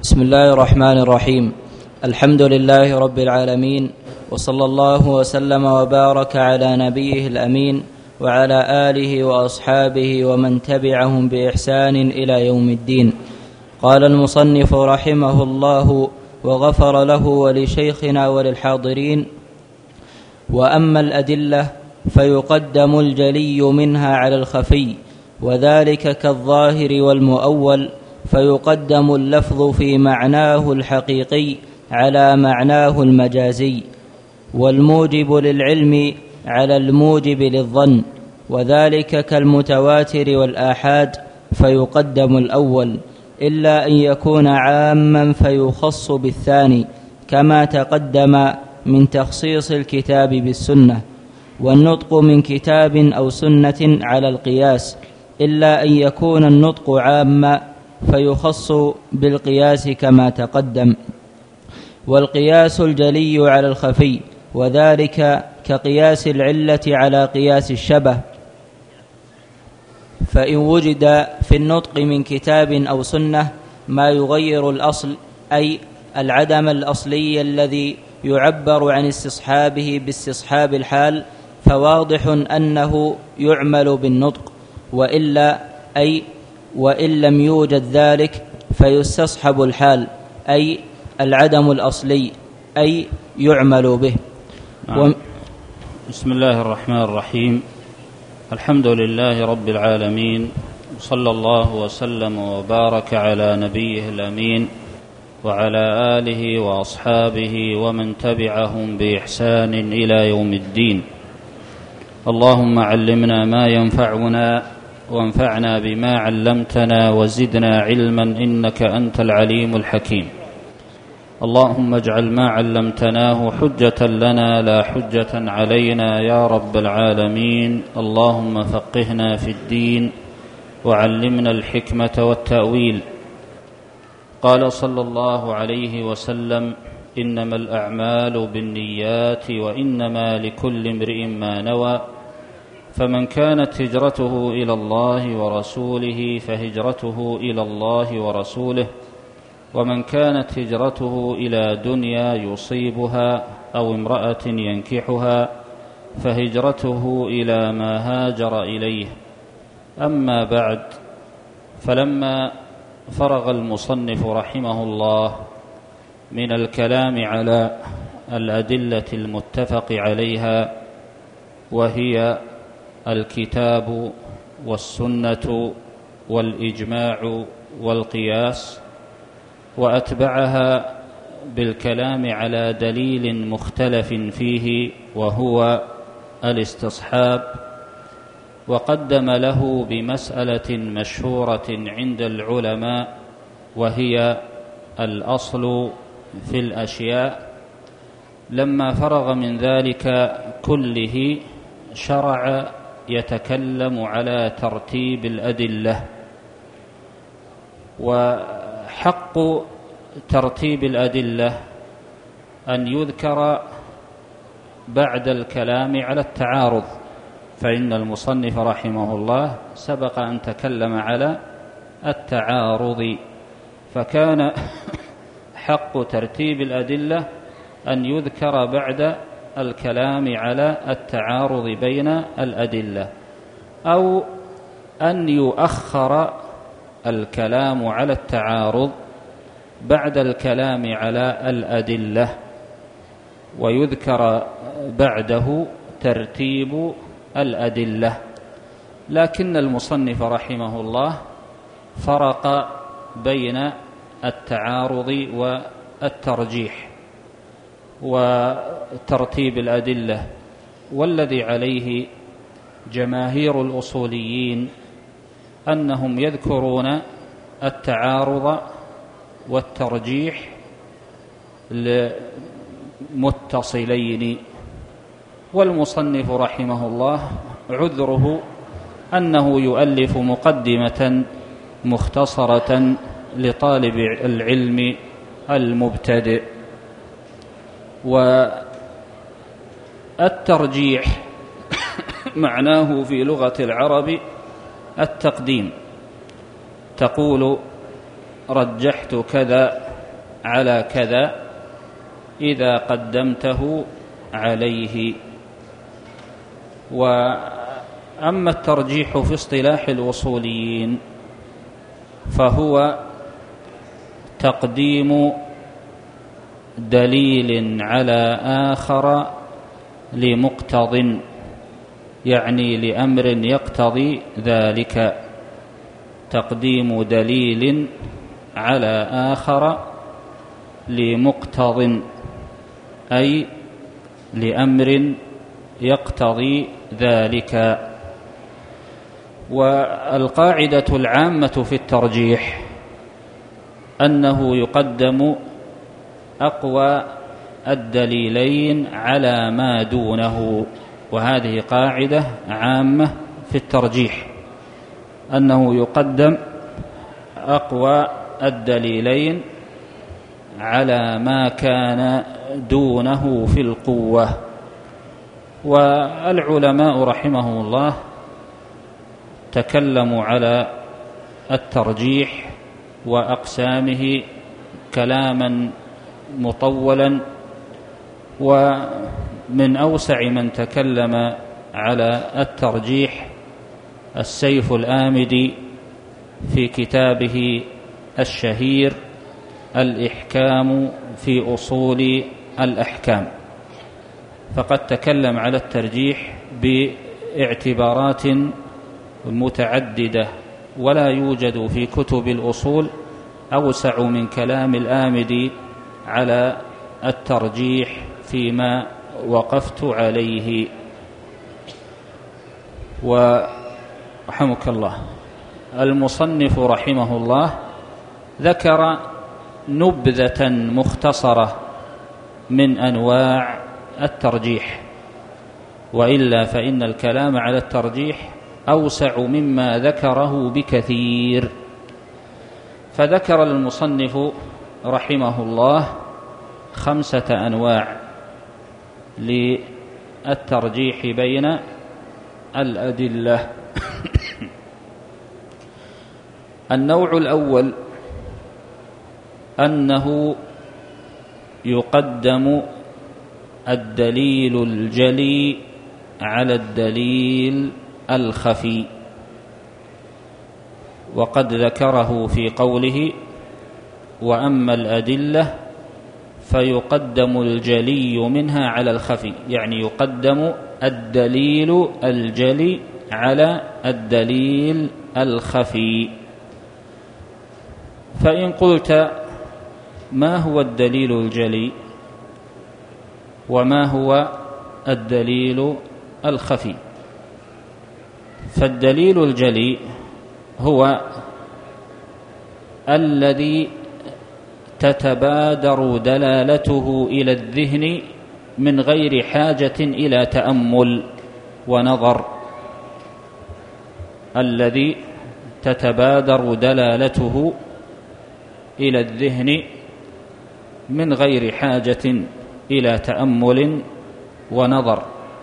بسم الله الرحمن الرحيم. الحمد لله رب العالمين، وصلى الله وسلم وبارك على نبيه الأمين وعلى آله وأصحابه ومن تبعهم بإحسان إلى يوم الدين. قال المصنف رحمه الله وغفر له ولشيخنا وللحاضرين: وأما الأدلة فيقدم الجلي منها على الخفي، وذلك كالظاهر والمؤول، فيقدم اللفظ في معناه الحقيقي على معناه المجازي، والموجب للعلم على الموجب للظن، وذلك كالمتواتر والآحاد، فيقدم الأول إلا أن يكون عاما فيخص بالثاني، كما تقدم من تخصيص الكتاب بالسنة، والنطق من كتاب أو سنة على القياس، إلا أن يكون النطق عاما فيخص بالقياس كما تقدم. والقياس الجلي على الخفي، وذلك كقياس العلة على قياس الشبه، فإن وجد في النطق من كتاب أو سنة ما يغير الأصل، أي العدم الأصلي الذي يعبر عن استصحابه باستصحاب الحال، فواضح أنه يعمل بالنطق، وإلا أي وإن لم يوجد ذلك فيستصحب الحال، أي العدم الأصلي، أي يعمل به. بسم الله الرحمن الرحيم. الحمد لله رب العالمين، صلى الله وسلم وبارك على نبيه الأمين وعلى آله وأصحابه ومن تبعهم بإحسان إلى يوم الدين. اللهم علمنا ما ينفعنا وانفعنا بما علمتنا وزدنا علما إنك أنت العليم الحكيم. اللهم اجعل ما علمتناه حجة لنا لا حجة علينا يا رب العالمين. اللهم فقهنا في الدين وعلمنا الحكمة والتأويل. قال صلى الله عليه وسلم: إنما الأعمال بالنيات وإنما لكل امرئ ما نوى، فمن كانت هجرته إلى الله ورسوله فهجرته إلى الله ورسوله، ومن كانت هجرته إلى دنيا يصيبها أو امرأة ينكحها فهجرته إلى ما هاجر إليه. أما بعد، فلما فرغ المصنف رحمه الله من الكلام على الأدلة المتفق عليها، وهي الكتاب والسنة والإجماع والقياس، وأتبعها بالكلام على دليل مختلف فيه وهو الاستصحاب، وقدم له بمسألة مشهورة عند العلماء وهي الأصل في الأشياء. لما فرغ من ذلك كله شرع يتكلم على ترتيب الأدلة. وحق ترتيب الأدلة أن يذكر بعد الكلام على التعارض، فإن المصنف رحمه الله سبق أن تكلم على التعارض، فكان حق ترتيب الأدلة أن يذكر بعد الكلام على التعارض بين الأدلة، أو أن يؤخر الكلام على التعارض بعد الكلام على الأدلة، ويذكر بعده ترتيب الأدلة. لكن المصنف رحمه الله فرق بين التعارض والترجيح وترتيب الأدلة، والذي عليه جماهير الأصوليين أنهم يذكرون التعارض والترجيح لمتصلين، والمصنف رحمه الله عذره أنه يؤلف مقدمة مختصرة لطالب العلم المبتدئ. والترجيح معناه في لغة العرب التقديم، تقول رجحت كذا على كذا إذا قدمته عليه. وأما الترجيح في اصطلاح الأصوليين فهو تقديم دليل على آخر لمقتضٍ، يعني لأمر يقتضي ذلك، تقديم دليل على آخر لمقتضٍ أي لأمر يقتضي ذلك. والقاعدة العامة في الترجيح أنه يقدم أقوى الدليلين على ما دونه، وهذه قاعدة عامة في الترجيح، أنه يقدم أقوى الدليلين على ما كان دونه في القوة. والعلماء رحمهم الله تكلموا على الترجيح وأقسامه كلاما مطولا، ومن أوسع من تكلم على الترجيح السيف الآمدي في كتابه الشهير الإحكام في أصول الأحكام، فقد تكلم على الترجيح باعتبارات متعددة، ولا يوجد في كتب الأصول أوسع من كلام الآمدي على الترجيح فيما وقفت عليه. ورحمك الله، المصنف رحمه الله ذكر نبذة مختصرة من أنواع الترجيح، وإلا فإن الكلام على الترجيح أوسع مما ذكره بكثير. فذكر المصنف رحمه الله 5 أنواع للترجيح بين الأدلة. النوع الأول أنه يقدم الدليل الجلي على الدليل الخفي، وقد ذكره في قوله: وأما الأدلة فيقدم الجلي منها على الخفي، يعني يقدم الدليل الجلي على الدليل الخفي. فإن قلت: ما هو الدليل الجلي وما هو الدليل الخفي؟ فالدليل الجلي هو الذي تتبادر دلالته إلى الذهن من غير حاجة إلى تأمل ونظر، الذي تتبادر دلالته إلى الذهن من غير حاجة إلى تأمل ونظر.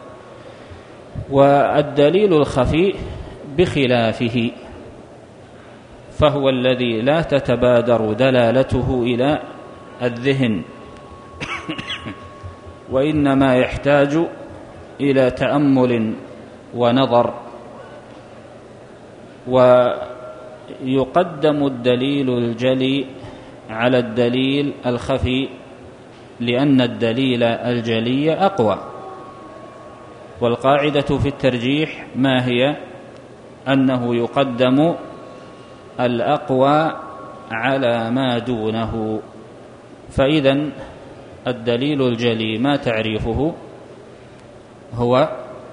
والدليل الخفي بخلافه، فهو الذي لا تتبادر دلالته إلى الذهن وإنما يحتاج إلى تأمل ونظر. ويقدم الدليل الجلي على الدليل الخفي لأن الدليل الجلي أقوى. والقاعدة في الترجيح ما هي؟ أنه يقدم الأقوى على ما دونه. فإذن الدليل الجلي ما تعريفه؟ هو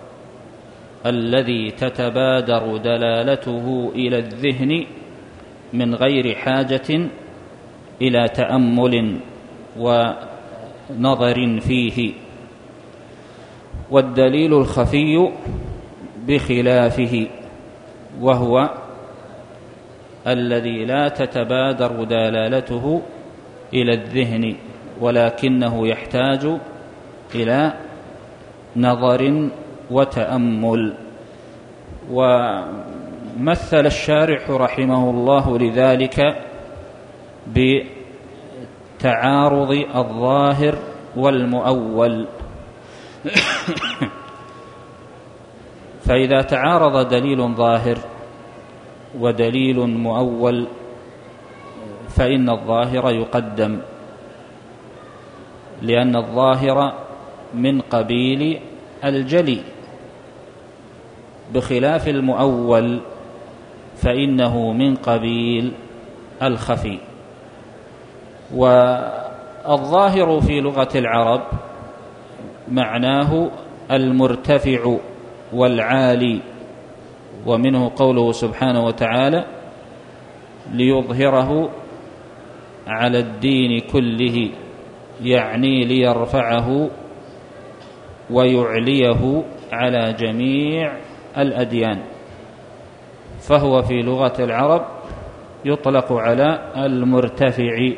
الذي تتبادر دلالته إلى الذهن من غير حاجة إلى تأمل ونظر فيه. والدليل الخفي بخلافه، وهو الذي لا تتبادر دلالته إلى الذهن ولكنه يحتاج إلى نظر وتأمل. ومثل الشارح رحمه الله لذلك تعارض الظاهر والمؤول. فإذا تعارض دليل ظاهر ودليل مؤول فإن الظاهر يقدم، لأن الظاهر من قبيل الجلي، بخلاف المؤول فإنه من قبيل الخفي. والظاهر في لغة العرب معناه المرتفع والعالي، ومنه قوله سبحانه وتعالى: ليظهره على الدين كله، يعني ليرفعه ويعليه على جميع الأديان. فهو في لغة العرب يطلق على المرتفع.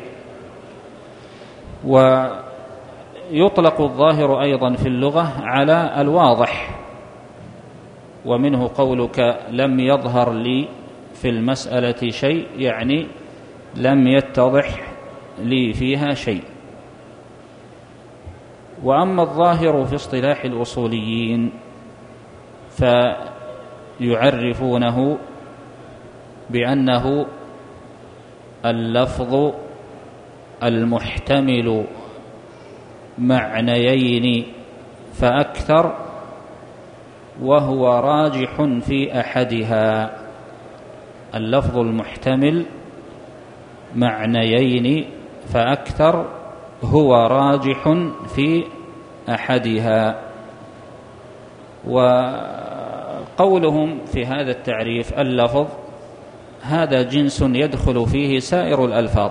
ويطلق الظاهر أيضا في اللغة على الواضح، ومنه قولك: لم يظهر لي في المسألة شيء، يعني لم يتضح لي فيها شيء. وأما الظاهر في اصطلاح الأصوليين فيعرفونه بأنه اللفظ المحتمل معنيين فأكثر وهو راجح في أحدها. اللفظ المحتمل معنيين فأكثر هو راجح في أحدها. وقولهم في هذا التعريف اللفظ هذا جنس يدخل فيه سائر الألفاظ،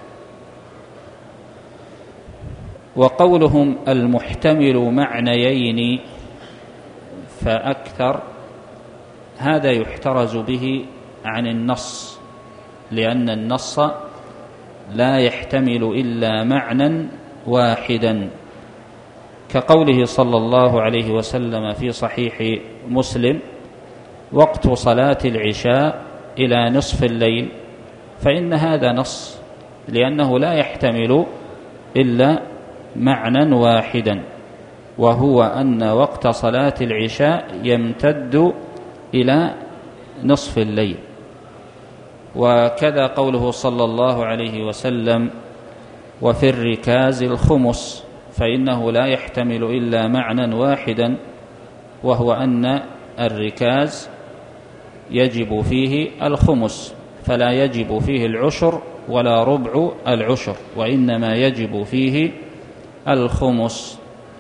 وقولهم المحتمل معنيين فأكثر هذا يحترز به عن النص، لأن النص لا يحتمل إلا معنى واحدا، كقوله صلى الله عليه وسلم في صحيح مسلم: وقت صلاة العشاء إلى نصف الليل، فإن هذا نص، لأنه لا يحتمل إلا معنى واحدا، وهو أن وقت صلاة العشاء يمتد إلى نصف الليل. وكذا قوله صلى الله عليه وسلم: وفي الركاز الخمس، فإنه لا يحتمل إلا معنى واحدا، وهو أن الركاز يجب فيه الخمس، فلا يجب فيه العشر ولا ربع العشر، وإنما يجب فيه الخمس.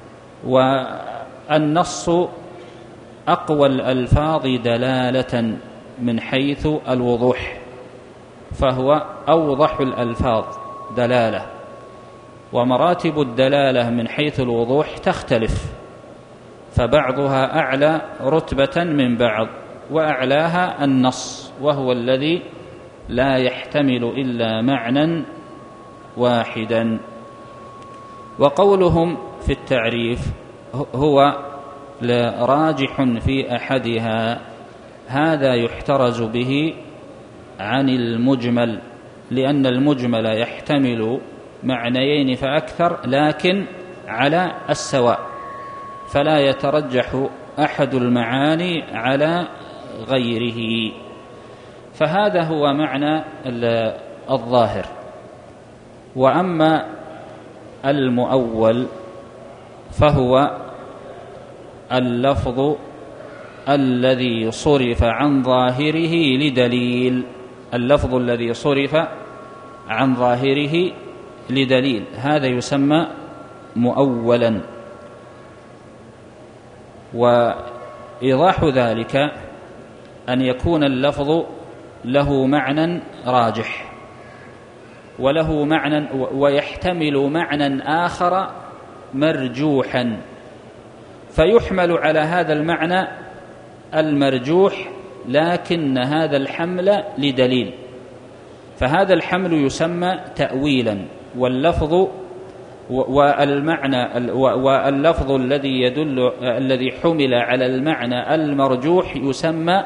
والنص أقوى الألفاظ دلالة من حيث الوضوح، فهو أوضح الألفاظ دلالة، ومراتب الدلالة من حيث الوضوح تختلف، فبعضها أعلى رتبة من بعض، وأعلاها النص، وهو الذي لا يحتمل إلا معنى واحدا. وقولهم في التعريف هو راجح في أحدها، هذا يحترز به عن المجمل، لأن المجمل يحتمل معنيين فأكثر لكن على السواء، فلا يترجح أحد المعاني على غيره. فهذا هو معنى الظاهر. وأما المؤول فهو اللفظ الذي صرف عن ظاهره لدليل، اللفظ الذي صرف عن ظاهره لدليل، هذا يسمى مؤولا. وإيضاح ذلك أن يكون اللفظ له معنى راجح وله معنى ويحتمل معنى آخر مرجوحا، فيحمل على هذا المعنى المرجوح، لكن هذا الحمل لدليل، فهذا الحمل يسمى تأويلا. واللفظ والمعنى واللفظ الذي حمل على المعنى المرجوح يسمى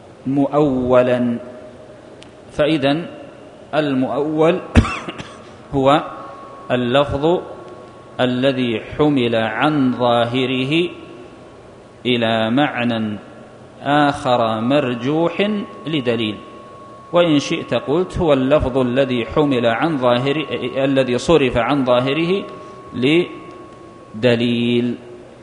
مؤولا. فإذن المؤول هو اللفظ الذي حمل عن ظاهره إلى معنى آخر مرجوح لدليل، وإن شئت قلت هو اللفظ الذي حمل عن ظاهره، الذي صرف عن ظاهره لدليل.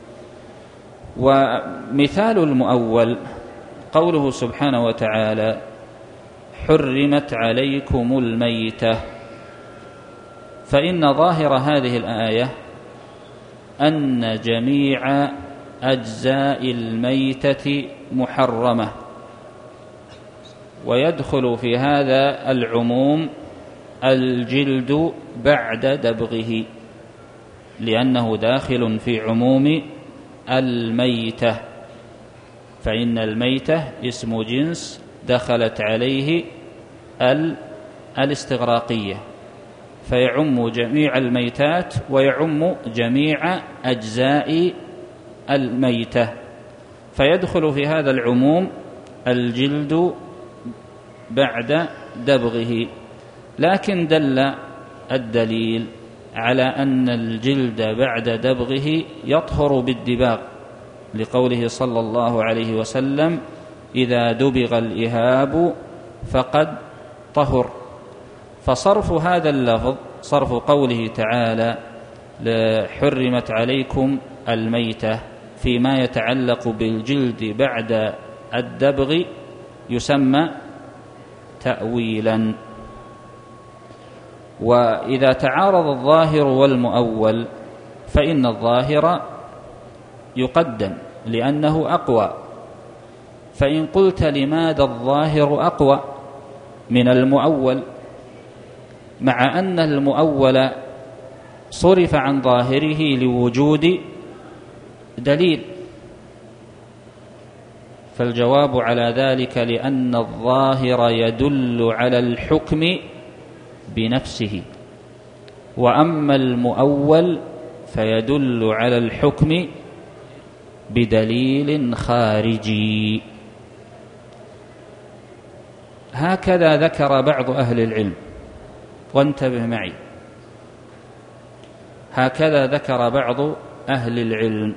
ومثال المؤول قوله سبحانه وتعالى: حرمت عليكم الميتة، فإن ظاهر هذه الآية أن جميع أجزاء الميتة محرمة، ويدخل في هذا العموم الجلد بعد دبغه، لأنه داخل في عموم الميتة، فإن الميتة اسم جنس دخلت عليه الاستغراقية، فيعم جميع الميتات ويعم جميع أجزاء الميتة، فيدخل في هذا العموم الجلد بعد دبغه. لكن دل الدليل على أن الجلد بعد دبغه يطهر بالدباغ، لقوله صلى الله عليه وسلم: إذا دبغ الإهاب فقد طهر. فصرف هذا اللفظ، صرف قوله تعالى: حرمت عليكم الميتة، فيما يتعلق بالجلد بعد الدبغ يسمى تأويلا. وإذا تعارض الظاهر والمؤول فإن الظاهر يقدم لأنه أقوى. فإن قلت: لماذا الظاهر أقوى من المؤول؟ مع أن المؤول صرف عن ظاهره لوجود دليل. فالجواب على ذلك: لأن الظاهر يدل على الحكم بنفسه، وأما المؤول فيدل على الحكم بدليل خارجي. هكذا ذكر بعض أهل العلم، وانتبه معي، هكذا ذكر بعض أهل العلم.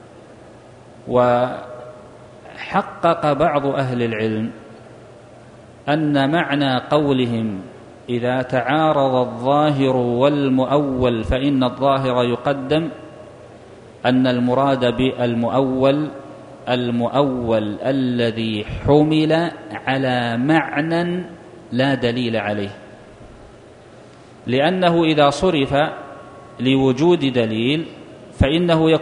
وحقق بعض أهل العلم أن معنى قولهم: إذا تعارض الظاهر والمؤول فإن الظاهر يقدم، أن المراد المؤول الذي حمل على معنى لا دليل عليه، لأنه إذا صرف لوجود دليل فإنه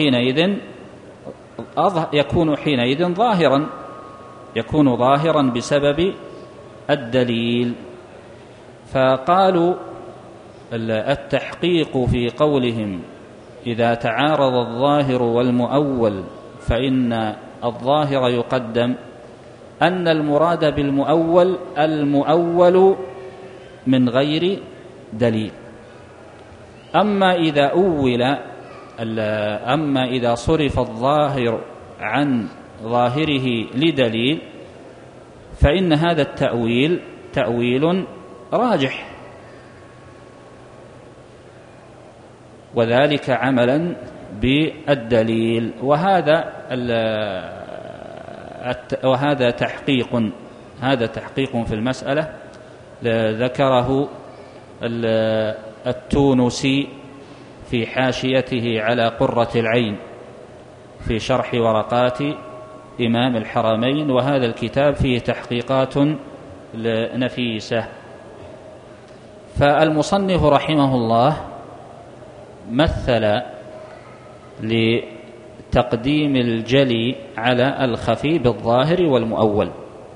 يكون حينئذ ظاهرا، يكون ظاهرا بسبب الدليل. فقالوا التحقيق في قولهم: إذا تعارض الظاهر والمؤول فإن الظاهر يقدم، أن المراد بالمؤول المؤول من غير دليل. أما إذا صرف الظاهر عن ظاهره لدليل فإن هذا التأويل تأويل راجح، وذلك عملا بالدليل. وهذا تحقيق في المسألة ذكره التونسي في حاشيته على قرة العين في شرح ورقات إمام الحرمين، وهذا الكتاب فيه تحقيقات نفيسة. فالمصنف رحمه الله مثل لتقديم الجلي على الخفي بالظاهر والمؤول،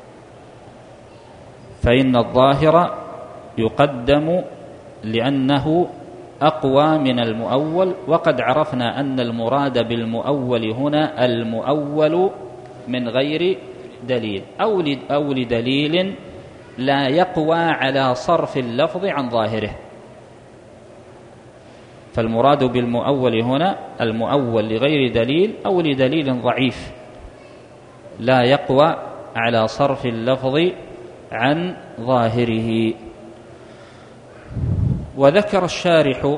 فإن الظاهر يقدم لأنه أقوى من المؤول، وقد عرفنا أن المراد بالمؤول هنا المؤول من غير دليل أو لدليل لا يقوى على صرف اللفظ عن ظاهره. فالمراد بالمؤول هنا المؤول لغير دليل أو لدليل ضعيف لا يقوى على صرف اللفظ عن ظاهره. وذكر الشارح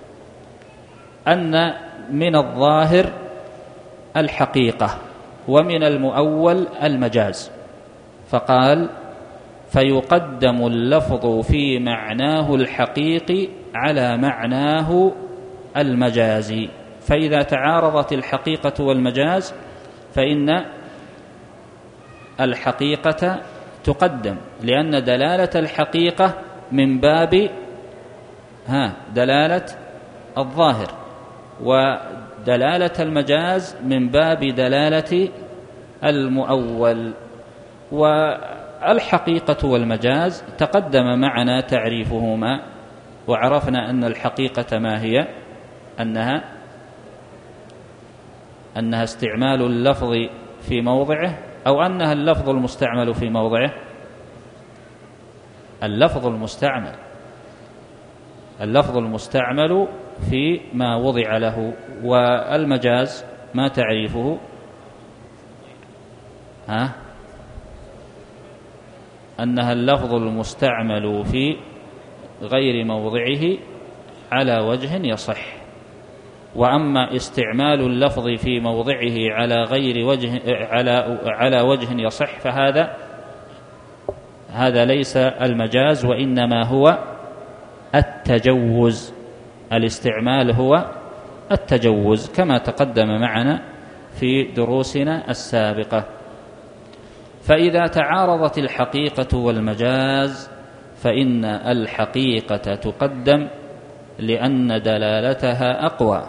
أن من الظاهر الحقيقة ومن المؤول المجاز، فقال: فيقدم اللفظ في معناه الحقيقي على معناه المجازي. فإذا تعارضت الحقيقة والمجاز فإن الحقيقة تقدم، لأن دلالة الحقيقة من باب دلالة الظاهر، ودلالة المجاز من باب دلالة المؤول. والحقيقة والمجاز تقدم معنا تعريفهما، وعرفنا أن الحقيقة ما هي؟ أنها استعمال اللفظ في موضعه، أو أنها اللفظ المستعمل في موضعه. اللفظ المستعمل في ما وضع له. والمجاز ما تعريفه؟ أنها اللفظ المستعمل في غير موضعه على وجه يصح. وأما استعمال اللفظ في موضعه على غير وجه على وجه يصح فهذا ليس المجاز، وإنما هو التجوز. الاستعمال هو التجوز كما تقدم معنا في دروسنا السابقة. فإذا تعارضت الحقيقة والمجاز فإن الحقيقة تقدم لأن دلالتها أقوى،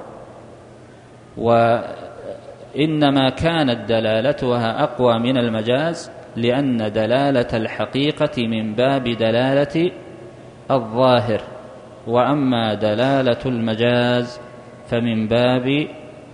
وإنما كانت دلالتها أقوى من المجاز لأن دلالة الحقيقة من باب دلالة الظاهر، وأما دلالة المجاز فمن باب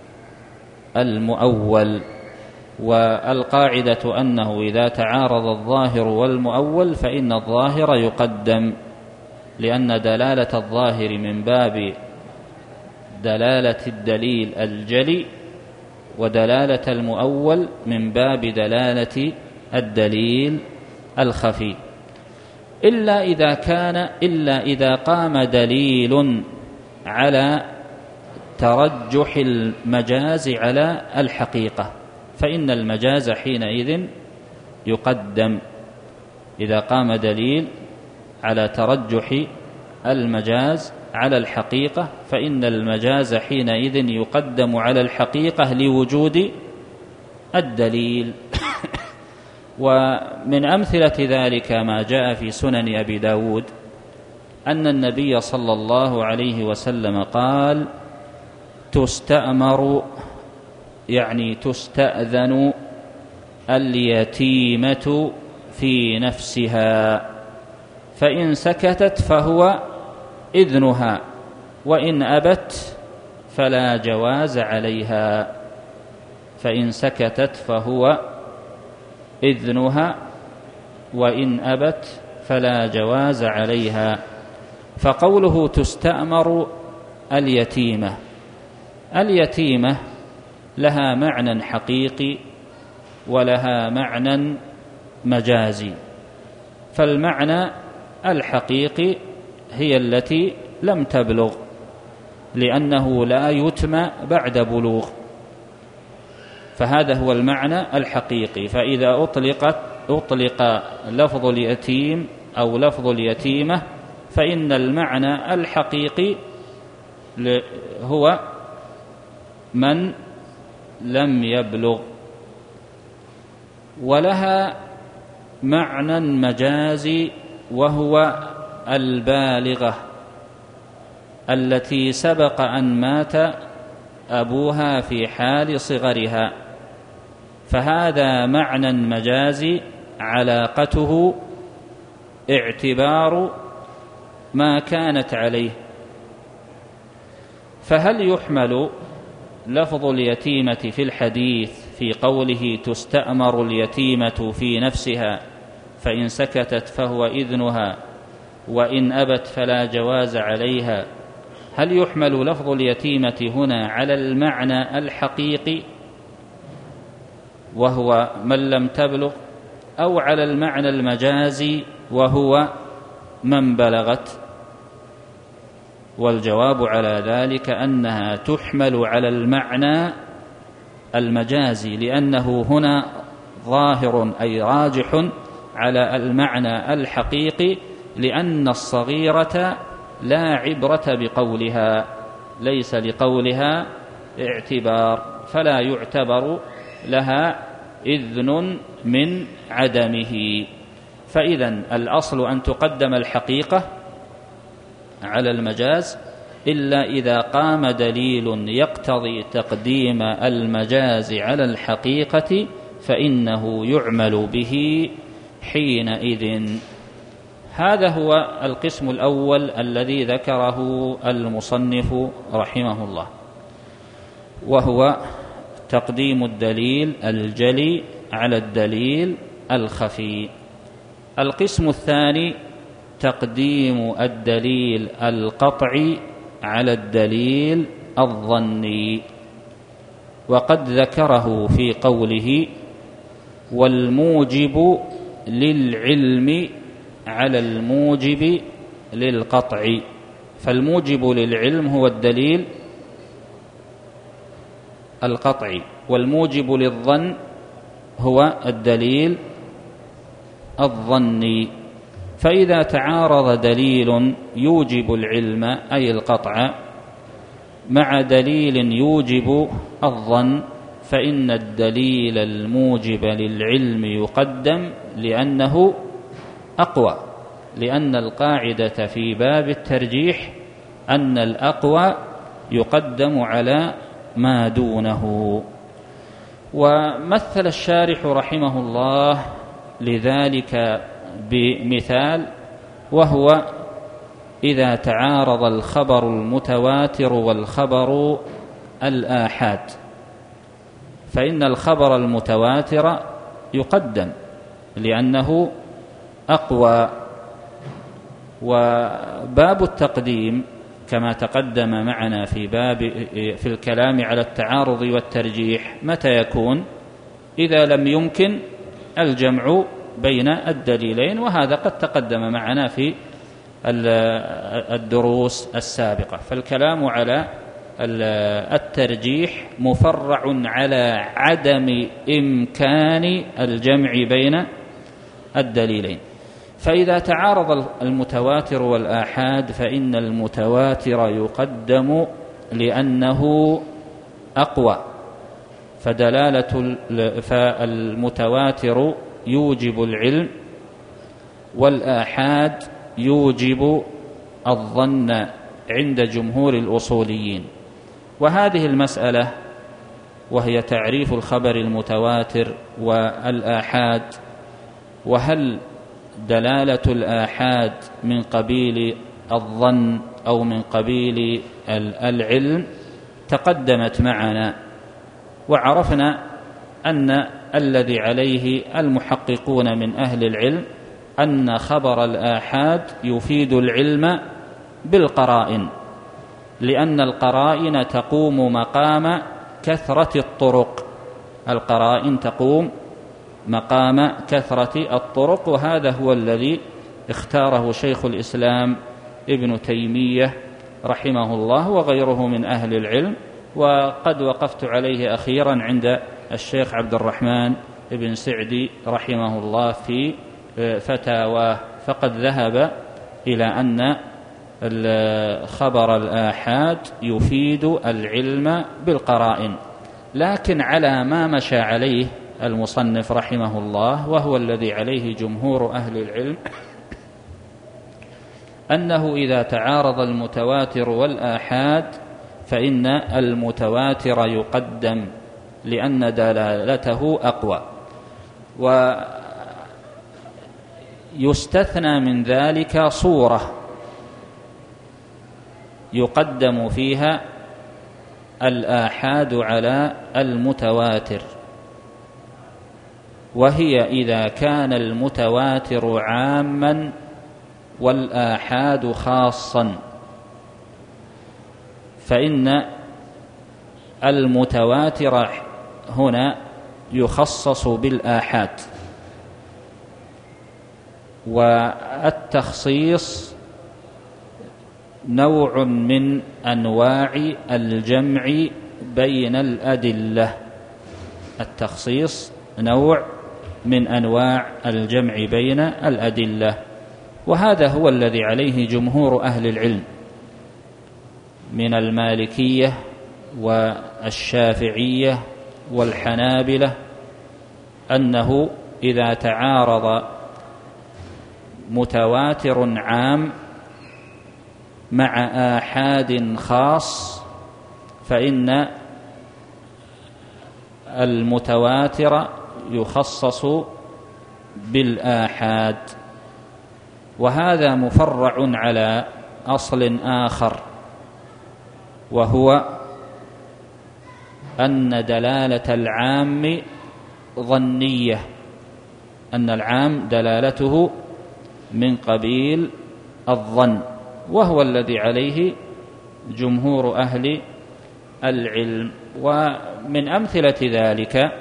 المؤول. والقاعدة أنه إذا تعارض الظاهر والمؤول فإن الظاهر يقدم، لأن دلالة الظاهر من باب دلالة الدليل الجلي، ودلالة المؤول من باب دلالة الدليل الخفي، إلا إذا قام دليل على ترجح المجاز على الحقيقة فإن المجاز حينئذ يقدم. إذا قام دليل على ترجح المجاز على الحقيقة فإن المجاز حينئذ يقدم على الحقيقة لوجود الدليل. ومن أمثلة ذلك ما جاء في سنن أبي داود أن النبي صلى الله عليه وسلم قال: تستأذن اليتيمة في نفسها، فإن سكتت فهو إذنها، وإن أبت فلا جواز عليها. فإن سكتت فهو إذنها، وإن أبت فلا جواز عليها. فقوله تستأمر اليتيمة لها معنى حقيقي ولها معنى مجازي. فالمعنى الحقيقي هي التي لم تبلغ، لأنه لا يتم بعد بلوغ، فهذا هو المعنى الحقيقي. فإذا أطلق لفظ اليتيم أو لفظ اليتيمة فإن المعنى الحقيقي هو من لم يبلغ. ولها معنى مجازي وهو البالغة التي سبق أن مات أبوها في حال صغرها، فهذا معنى مجازي علاقته اعتبار ما كانت عليه. فهل يحمل لفظ اليتيمة في الحديث في قوله تستأمر اليتيمة في نفسها فإن سكتت فهو إذنها وإن أبت فلا جواز عليها، هل يحمل لفظ اليتيمة هنا على المعنى الحقيقي وهو من لم تبلغ، أو على المعنى المجازي وهو من بلغت؟ والجواب على ذلك أنها تحمل على المعنى المجازي، لأنه هنا ظاهر أي راجح على المعنى الحقيقي، لأن الصغيرة لا عبرة بقولها، ليس لقولها اعتبار، فلا يعتبر لها إذن من عدمه. فإذا الأصل أن تقدم الحقيقة على المجاز، إلا إذا قام دليل يقتضي تقديم المجاز على الحقيقة فإنه يعمل به حينئذ. هذا هو القسم الأول الذي ذكره المصنف رحمه الله، وهو تقديم الدليل الجلي على الدليل الخفي. القسم الثاني تقديم الدليل القطعي على الدليل الظني، وقد ذكره في قوله: والموجب للعلم على الموجب للقطع. فالموجب للعلم هو الدليل القطعي، والموجب للظن هو الدليل الظني. فإذا تعارض دليل يوجب العلم أي القطع مع دليل يوجب الظن، فإن الدليل الموجب للعلم يقدم لأنه أقوى، لأن القاعدة في باب الترجيح أن الأقوى يقدم على ما دونه. ومثل الشارح رحمه الله لذلك بمثال، وهو إذا تعارض الخبر المتواتر والخبر الآحاد، فإن الخبر المتواتر يقدم لأنه أقوى. وباب التقديم كما تقدم معنا في الكلام على التعارض والترجيح متى يكون؟ إذا لم يمكن الجمع بين الدليلين، وهذا قد تقدم معنا في الدروس السابقة. فالكلام على الترجيح مفرع على عدم إمكان الجمع بين الدليلين. فإذا تعارض المتواتر والآحاد فإن المتواتر يقدم لأنه أقوى، فالمتواتر يوجب العلم، والآحاد يوجب الظن عند جمهور الأصوليين. وهذه المسألة وهي تعريف الخبر المتواتر والآحاد، وهل دلالة الآحاد من قبيل الظن أو من قبيل العلم تقدمت معنا، وعرفنا أن الذي عليه المحققون من أهل العلم أن خبر الآحاد يفيد العلم بالقرائن، لأن القرائن تقوم مقام كثرة الطرق، القرائن تقوم مقام كثرة الطرق. وهذا هو الذي اختاره شيخ الإسلام ابن تيمية رحمه الله وغيره من أهل العلم، وقد وقفت عليه أخيرا عند الشيخ عبد الرحمن بن سعدي رحمه الله في فتاواه، فقد ذهب إلى أن خبر الآحاد يفيد العلم بالقرائن، لكن على ما مشى عليه المصنف رحمه الله وهو الذي عليه جمهور أهل العلم أنه إذا تعارض المتواتر والآحاد فإن المتواتر يقدم لأن دلالته أقوى، ويستثنى من ذلك صورة يقدم فيها الآحاد على المتواتر، وهي إذا كان المتواتر عاما والآحاد خاصا، فإن المتواتر هنا يخصص بالآحاد، والتخصيص نوع من أنواع الجمع بين الأدلة. التخصيص نوع من أنواع الجمع بين الأدلة، وهذا هو الذي عليه جمهور أهل العلم من المالكية والشافعية والحنابلة، أنه إذا تعارض متواتر عام مع آحاد خاص فإن المتواتر يخصص بالآحاد. وهذا مفرع على أصل آخر، وهو أن دلالة العام ظنية، أن العام دلالته من قبيل الظن، وهو الذي عليه جمهور أهل العلم. ومن أمثلة ذلك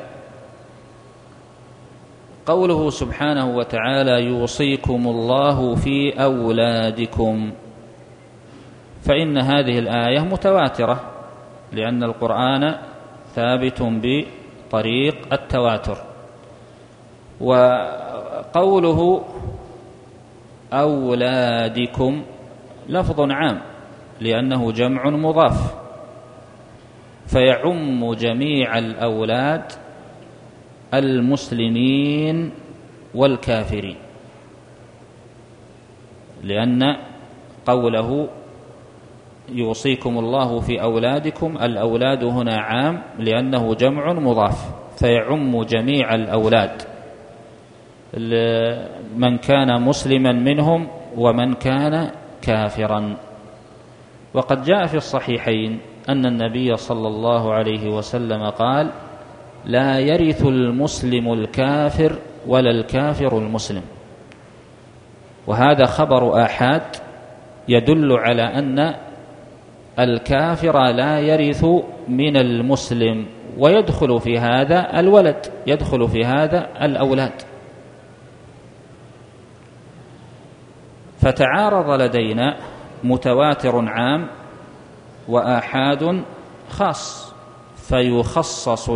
قوله سبحانه وتعالى: يوصيكم الله في أولادكم، فإن هذه الآية متواترة، لأن القرآن ثابت بطريق التواتر. وقوله أولادكم لفظ عام، لأنه جمع مضاف، فيعم جميع الأولاد المسلمين والكافرين، لأن قوله يوصيكم الله في أولادكم، الأولاد هنا عام لأنه جمع مضاف، فيعم جميع الأولاد، من كان مسلما منهم ومن كان كافرا. وقد جاء في الصحيحين أن النبي صلى الله عليه وسلم قال: لا يرث المسلم الكافر ولا الكافر المسلم. وهذا خبر آحاد يدل على أن الكافر لا يرث من المسلم، ويدخل في هذا الولد، يدخل في هذا الأولاد. فتعارض لدينا متواتر عام وآحاد خاص، فيخصص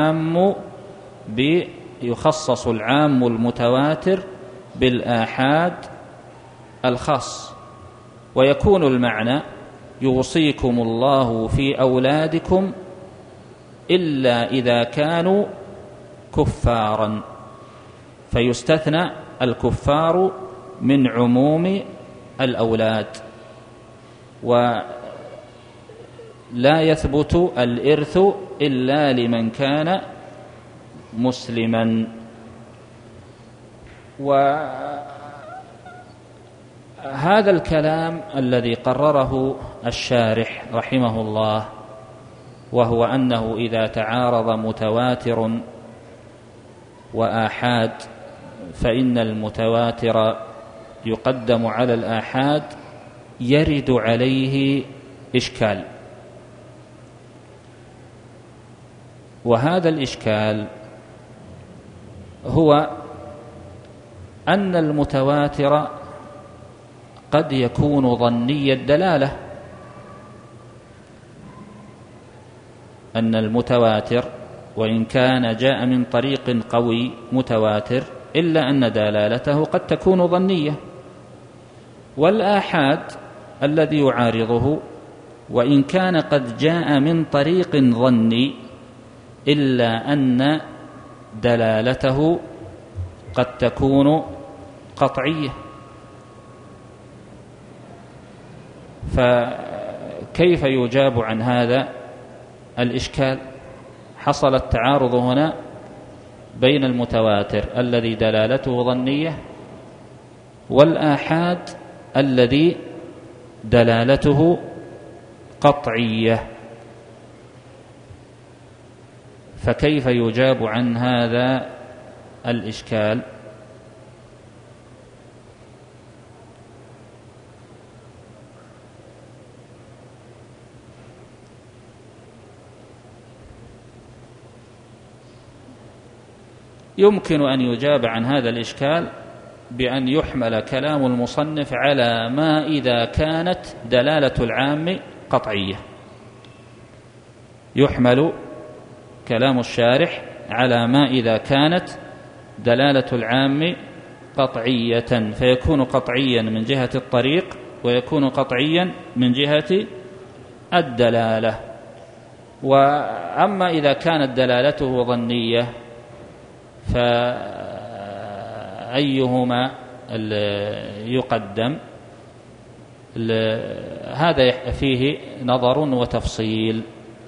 العام المتواتر بالآحاد الخاص، ويكون المعنى: يوصيكم الله في أولادكم إلا إذا كانوا كفارا، فيستثنى الكفار من عموم الأولاد، ولا يثبت الإرث إلا لمن كان مسلما. وهذا الكلام الذي قرره الشارح رحمه الله، وهو أنه إذا تعارض متواتر وآحاد فإن المتواتر يقدم على الآحاد، يرد عليه إشكال. وهذا الإشكال هو أن المتواتر قد يكون ظني الدلالة، أن المتواتر وإن كان جاء من طريق قوي متواتر إلا أن دلالته قد تكون ظنية. والآحاد الذي يعارضه وإن كان قد جاء من طريق ظني إلا أن دلالته قد تكون قطعية. فكيف يجاب عن هذا الإشكال؟ حصل التعارض هنا بين المتواتر الذي دلالته ظنية والآحاد الذي دلالته قطعية، فكيف يجاب عن هذا الإشكال؟ يمكن أن يجاب عن هذا الإشكال بأن يحمل كلام المصنف على ما إذا كانت دلالة العام قطعية. يحمل كلام الشارح على ما إذا كانت دلالة العام قطعية، فيكون قطعيا من جهة الطريق ويكون قطعيا من جهة الدلالة. وأما إذا كانت دلالته ظنية فأيهما يقدم؟ هذا فيه نظر وتفصيل.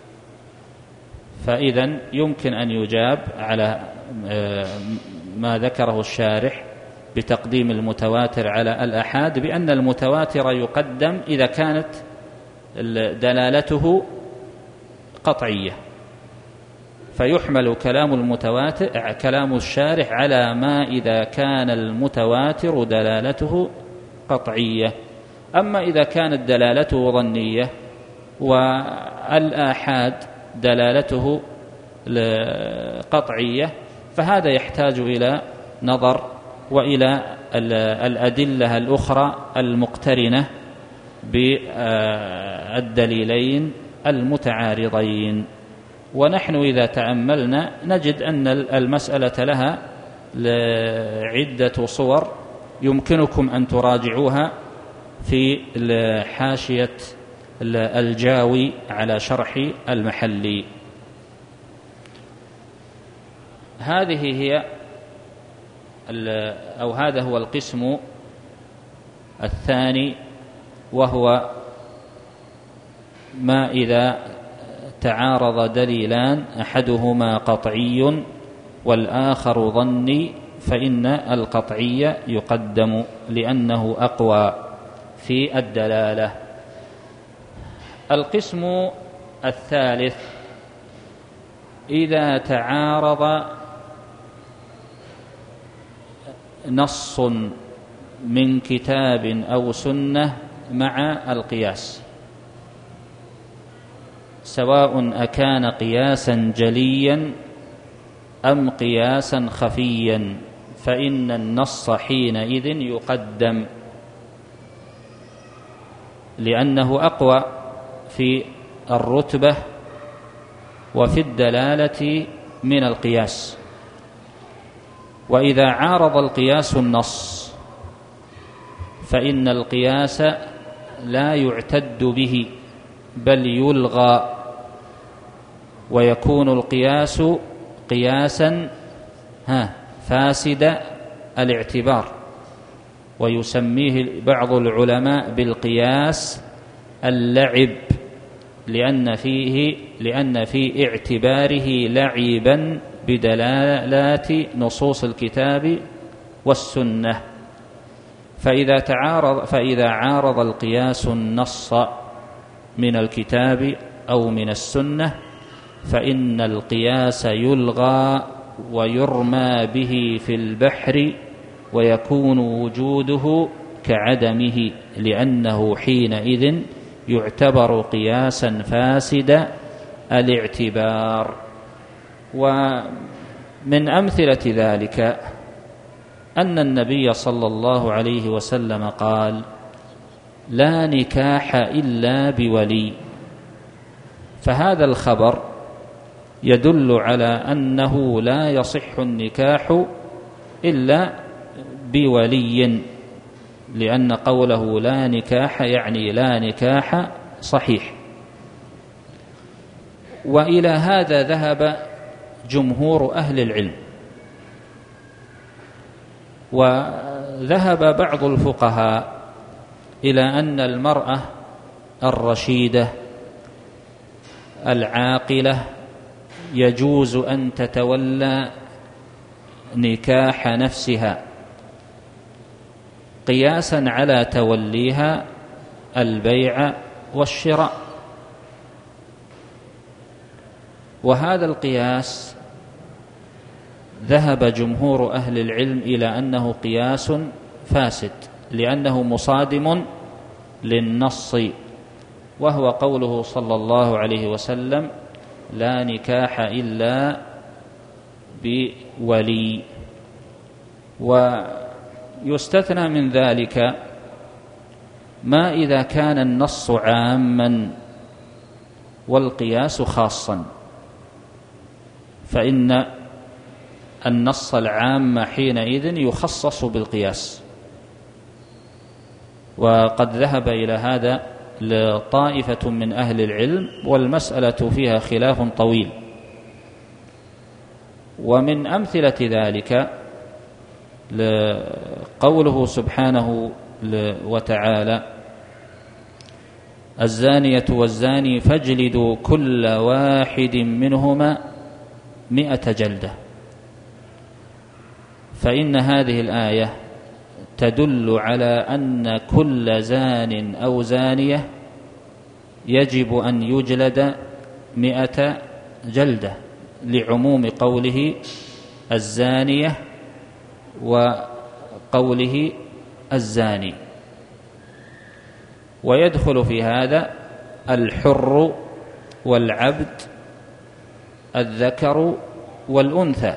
فإذن يمكن أن يجاب على ما ذكره الشارح بتقديم المتواتر على الآحاد بأن المتواتر يقدم إذا كانت دلالته قطعية، فيحمل كلام الشارح على ما إذا كان المتواتر دلالته قطعية. أما إذا كانت دلالته ظنية والآحاد دلالته قطعية فهذا يحتاج إلى نظر وإلى الأدلة الأخرى المقترنة بالدليلين المتعارضين. ونحن إذا تأملنا نجد أن المسألة لها عدة صور يمكنكم أن تراجعوها في حاشية الجاوي على شرح المحلي. هذا هو القسم الثاني، وهو ما إذا تعارض دليلان أحدهما قطعي والآخر ظني فإن القطعي يقدم لأنه أقوى في الدلالة. القسم الثالث إذا تعارض نص من كتاب أو سنة مع القياس، سواء أكان قياسا جليا أم قياسا خفيا، فإن النص حينئذ يقدم لأنه أقوى في الرتبة وفي الدلالة من القياس. وإذا عارض القياس النص فإن القياس لا يعتد به بل يلغى، ويكون القياس قياسا فاسد الاعتبار، ويسميه بعض العلماء بالقياس اللعب، لأن في اعتباره لعبا بدلالات نصوص الكتاب والسنة. فإذا عارض القياس النص من الكتاب أو من السنة فإن القياس يلغى ويرمى به في البحر، ويكون وجوده كعدمه، لأنه حينئذ يعتبر قياسا فاسد الاعتبار. ومن أمثلة ذلك أن النبي صلى الله عليه وسلم قال: لا نكاح إلا بولي، فهذا الخبر يدل على أنه لا يصح النكاح إلا بولي، لأن قوله لا نكاح يعني لا نكاح صحيح. وإلى هذا ذهب جمهور أهل العلم، وذهب بعض الفقهاء إلى أن المرأة الرشيدة العاقلة يجوز أن تتولى نكاح نفسها قياسا على توليها البيع والشراء. وهذا القياس ذهب جمهور أهل العلم إلى أنه قياس فاسد، لأنه مصادم للنص، وهو قوله صلى الله عليه وسلم: لا نكاح إلا بولي. يستثنى من ذلك ما إذا كان النص عاما والقياس خاصا، فإن النص العام حينئذ يخصص بالقياس. وقد ذهب إلى هذا لطائفة من أهل العلم، والمسألة فيها خلاف طويل. ومن أمثلة ذلك قوله سبحانه وتعالى: الزانية والزاني فاجلدوا كل واحد منهما 100 جلدة. فإن هذه الآية تدل على أن كل زان أو زانية يجب أن يجلد 100 جلدة، لعموم قوله الزانية وقوله الزاني. ويدخل في هذا الحر والعبد، الذكر والأنثى،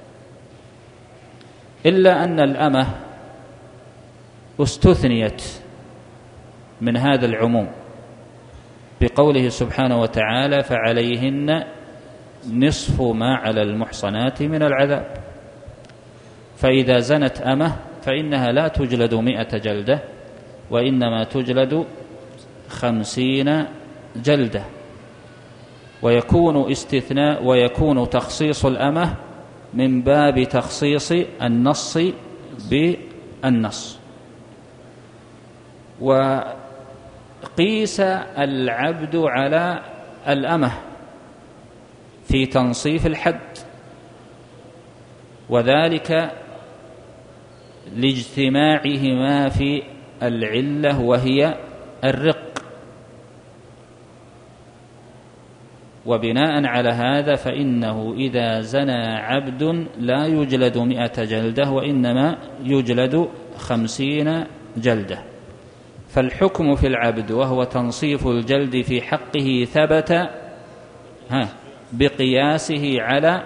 إلا أن الأمة استثنيت من هذا العموم بقوله سبحانه وتعالى: فعليهن نصف ما على المحصنات من العذاب. فإذا زنت أمة فإنها لا تجلد 100 جلدة، وإنما تجلد 50 جلدة. ويكون استثناء ويكون تخصيص الأمة من باب تخصيص النص بالنص. وقيس العبد على الأمة في تنصيف الحد، وذلك لاجتماعهما في العلة وهي الرق. وبناء على هذا فإنه إذا زنى عبد لا يجلد 100 جلدة، وإنما يجلد 50 جلدة. فالحكم في العبد وهو تنصيف الجلد في حقه ثبت بقياسه على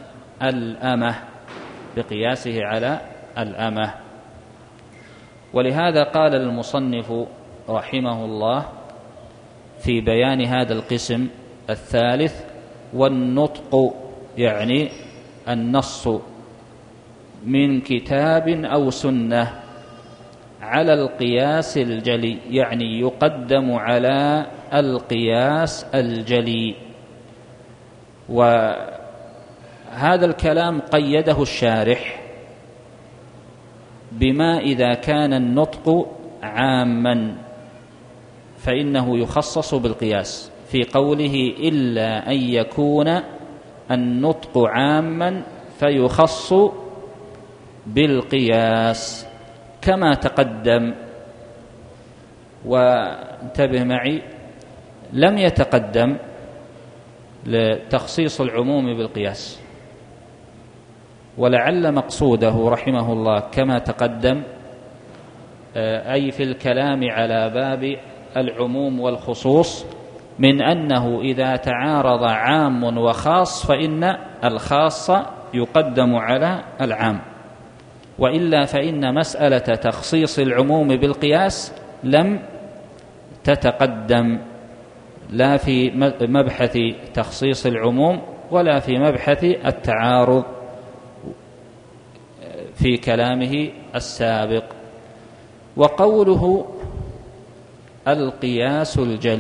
الأمة. ولهذا قال المصنف رحمه الله في بيان هذا القسم الثالث: والنطق يعني النص من كتاب أو سنة على القياس الجلي، يعني يقدم على القياس الجلي. وهذا الكلام قيده الشارح بما إذا كان النطق عاما فإنه يخصص بالقياس، في قوله: إلا أن يكون النطق عاما فيخص بالقياس، كما تقدم. وانتبه معي، لم يتقدم لتخصيص العموم بالقياس، ولعل مقصوده رحمه الله كما تقدم أي في الكلام على باب العموم والخصوص، من أنه إذا تعارض عام وخاص فإن الخاص يقدم على العام، وإلا فإن مسألة تخصيص العموم بالقياس لم تتقدم، لا في مبحث تخصيص العموم ولا في مبحث التعارض في كلامه السابق. وقوله القياس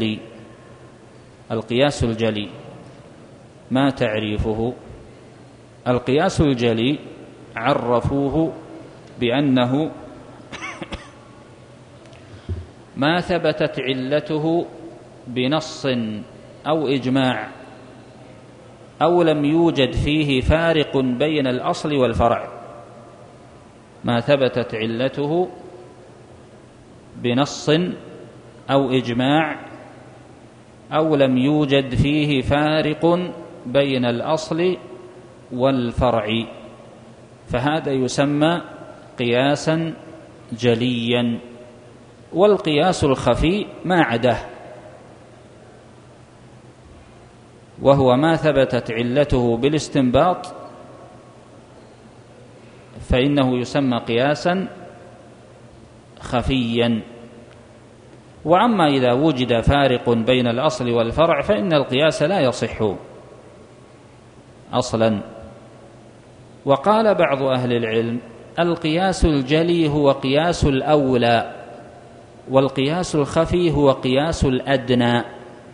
الجلي ما تعريفه؟ القياس الجلي عرفوه بأنه ما ثبتت علته بنص أو إجماع أو لم يوجد فيه فارق بين الأصل والفرع. ما ثبتت علته بنص أو إجماع أو لم يوجد فيه فارق بين الأصل والفرع، فهذا يسمى قياسا جليا. والقياس الخفي ما عداه، وهو ما ثبتت علته بالاستنباط فإنه يسمى قياسا خفيا. وأما إذا وجد فارق بين الأصل والفرع فإن القياس لا يصح أصلا. وقال بعض أهل العلم: القياس الجلي هو قياس الأولى، والقياس الخفي هو قياس الأدنى،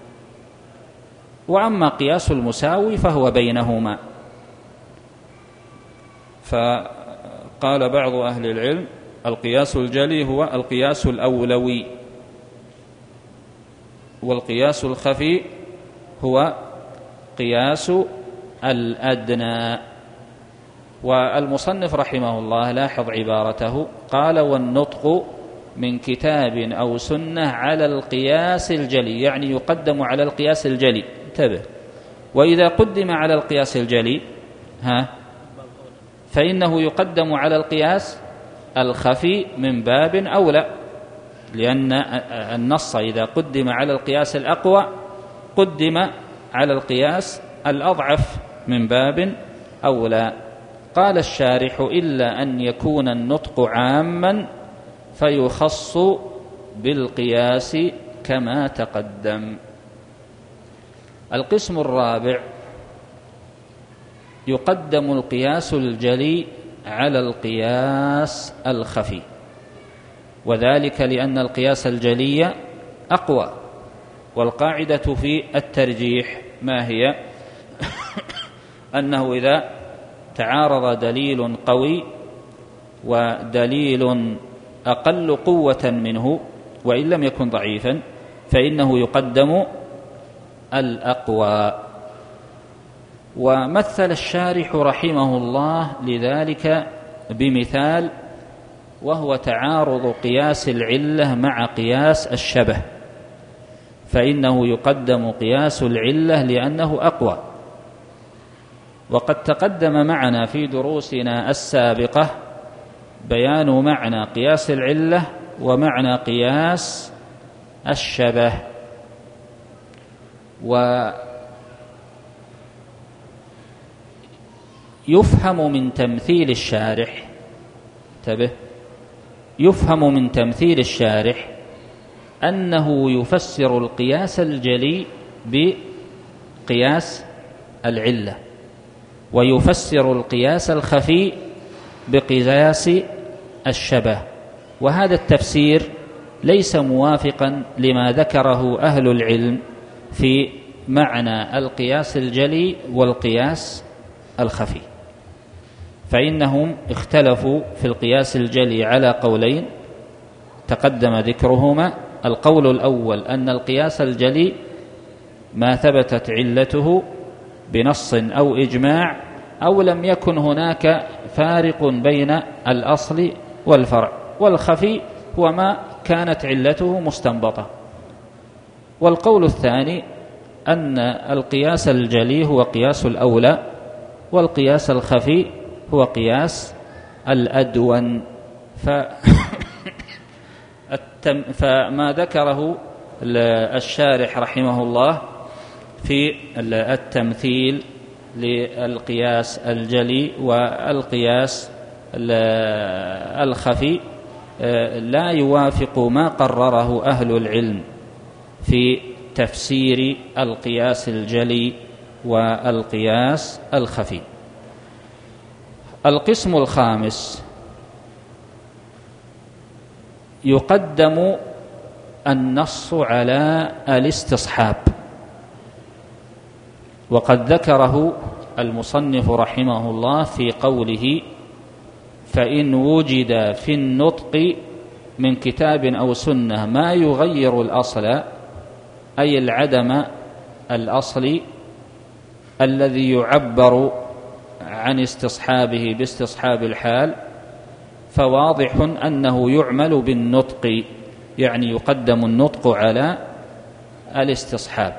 وأما قياس المساوي فهو بينهما. فقال بعض أهل العلم: القياس الجلي هو القياس الأولوي، والقياس الخفي هو قياس الأدنى. والمصنف رحمه الله لاحظ عبارته، قال: والنطق من كتاب أو سنة على القياس الجلي، يعني يقدم على القياس الجلي. انتبه، وإذا قدم على القياس الجلي فإنه يقدم على القياس الخفي من باب أولى، لأن النص إذا قدم على القياس الأقوى قدم على القياس الأضعف من باب أولى. قال الشارح: إلا أن يكون النطق عاما فيخص بالقياس كما تقدم. القسم الرابع: يقدم القياس الجلي على القياس الخفي، وذلك لأن القياس الجلي أقوى. والقاعدة في الترجيح ما هي؟ أنه إذا تعارض دليل قوي ودليل أقل قوة منه وإن لم يكن ضعيفا فإنه يقدم الأقوى. ومثل الشارح رحمه الله لذلك بمثال، وهو تعارض قياس العلة مع قياس الشبه، فإنه يقدم قياس العلة لأنه أقوى. وقد تقدم معنا في دروسنا السابقة بيان معنى قياس العلة ومعنى قياس الشبه. ويفهم من تمثيل الشارح، انتبه، يفهم من تمثيل الشارح أنه يفسر القياس الجلي بقياس العلة، ويفسر القياس الخفي بقياس الشبه. وهذا التفسير ليس موافقا لما ذكره أهل العلم في معنى القياس الجلي والقياس الخفي، فإنهم اختلفوا في القياس الجلي على قولين تقدم ذكرهما. القول الأول أن القياس الجلي ما ثبتت علته بنص أو إجماع أو لم يكن هناك فارق بين الأصل والفرع، والخفي هو ما كانت علته مستنبطة. والقول الثاني أن القياس الجلي هو قياس الأولى، والقياس الخفي هو قياس الأدون. فما ذكره الشارح رحمه الله في التمثيل للقياس الجلي والقياس الخفي لا يوافق ما قرره أهل العلم في تفسير القياس الجلي والقياس الخفي. القسم الخامس: يقدم النص على الاستصحاب. وقد ذكره المصنف رحمه الله في قوله: فإن وجد في النطق من كتاب أو سنة ما يغير الأصل، أي العدم الأصلي الذي يعبر عن استصحابه باستصحاب الحال، فواضح أنه يعمل بالنطق، يعني يقدم النطق على الاستصحاب.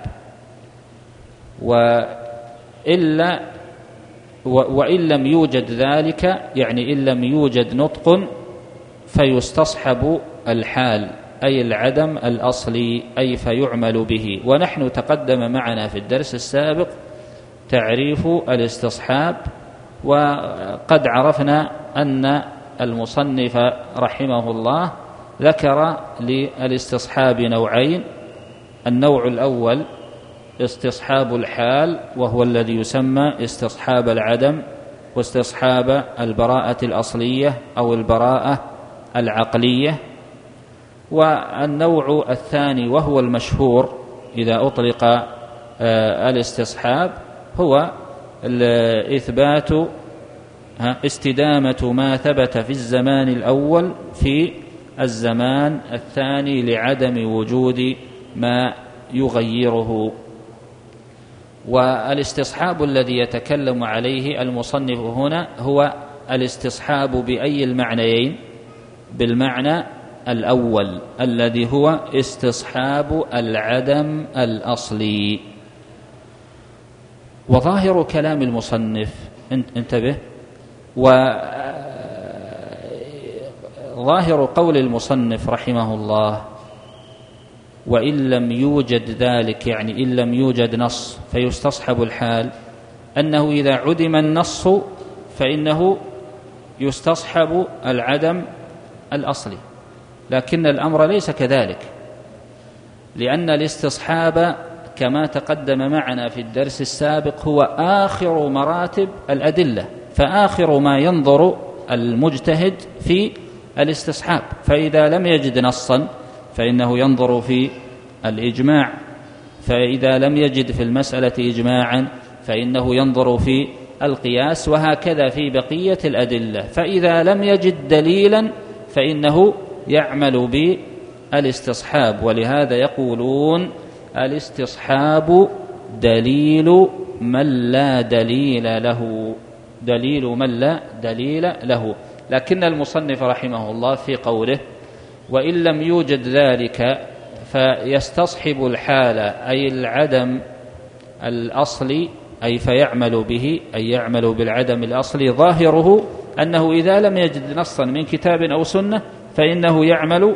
وإن لم يوجد ذلك، يعني إن لم يوجد نطق، فيستصحب الحال أي العدم الأصلي، أي فيعمل به. ونحن تقدم معنا في الدرس السابق تعريف الاستصحاب، وقد عرفنا أن المصنف رحمه الله ذكر للاستصحاب نوعين: النوع الأول استصحاب الحال، وهو الذي يسمى استصحاب العدم واستصحاب البراءة الأصلية أو البراءة العقلية. والنوع الثاني وهو المشهور إذا أطلق الاستصحاب هو إثبات استدامة ما ثبت في الزمان الأول في الزمان الثاني لعدم وجود ما يغيره. والاستصحاب الذي يتكلم عليه المصنف هنا هو الاستصحاب بأي المعنيين؟ بالمعنى الأول الذي هو استصحاب العدم الأصلي. وظاهر كلام المصنف، انتبه، وظاهر قول المصنف رحمه الله: وإن لم يوجد ذلك، يعني إن لم يوجد نص فيستصحب الحال، أنه إذا عدم النص فإنه يستصحب العدم الأصلي. لكن الأمر ليس كذلك، لأن الاستصحاب كما تقدم معنا في الدرس السابق هو آخر مراتب الأدلة، فآخر ما ينظر المجتهد في الاستصحاب. فإذا لم يجد نصا فإنه ينظر في الإجماع، فإذا لم يجد في المسألة إجماعا فإنه ينظر في القياس، وهكذا في بقية الأدلة. فإذا لم يجد دليلا فإنه يعمل بالاستصحاب. ولهذا يقولون: الاستصحاب دليل من لا دليل له، دليل من لا دليل له. لكن المصنف رحمه الله في قوله: وإن لم يوجد ذلك فيستصحب الحال، أي العدم الأصلي، أي فيعمل به، أي يعمل بالعدم الأصلي، ظاهره أنه إذا لم يجد نصا من كتاب أو سنة فإنه يعمل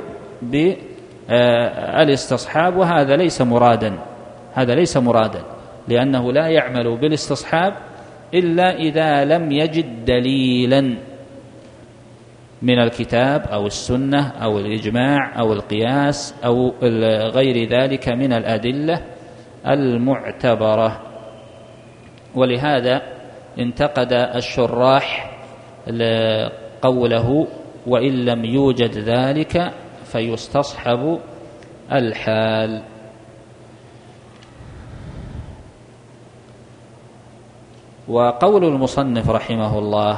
بالاستصحاب. وهذا ليس مرادا، هذا ليس مرادا، لأنه لا يعمل بالاستصحاب إلا إذا لم يجد دليلا من الكتاب أو السنة أو الإجماع أو القياس أو غير ذلك من الأدلة المعتبرة. ولهذا انتقد الشراح قوله: وإن لم يوجد ذلك فيستصحب الحال. وقول المصنف رحمه الله: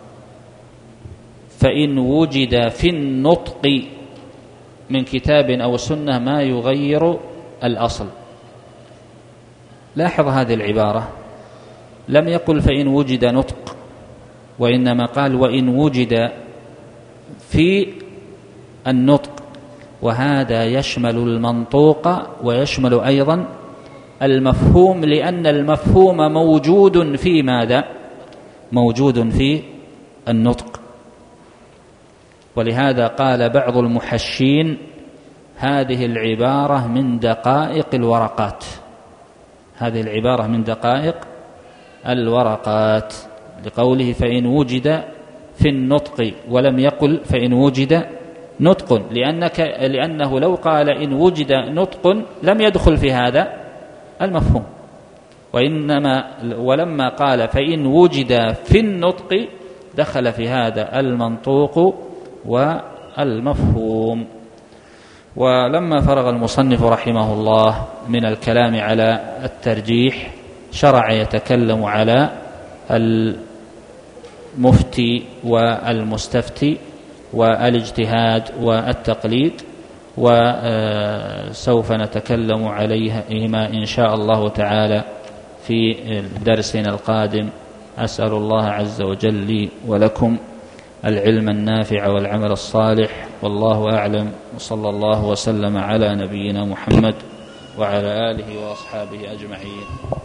فإن وجد في النطق من كتاب أو سنة ما يغير الأصل. لاحظ هذه العبارة، لم يقل فإن وجد نطق، وإنما قال وإن وجد في النطق، وهذا يشمل المنطوق ويشمل أيضا المفهوم، لأن المفهوم موجود في ماذا؟ موجود في النطق. ولهذا قال بعض المحشين: هذه العبارة من دقائق الورقات، هذه العبارة من دقائق الورقات، لقوله فإن وجد في النطق، ولم يقل فإن وجد نطق، لأنه لو قال إن وجد نطق لم يدخل في هذا المفهوم، ولما قال فإن وجد في النطق دخل في هذا المنطوق والمفهوم. ولما فرغ المصنف رحمه الله من الكلام على الترجيح، شرع يتكلم على المفتي والمستفتي والاجتهاد والتقليد، وسوف نتكلم عليهما إن شاء الله تعالى في درسنا القادم. أسأل الله عز وجل لي ولكم العلم النافع والعمل الصالح، والله أعلم، وصلى الله وسلم على نبينا محمد وعلى آله وأصحابه أجمعين.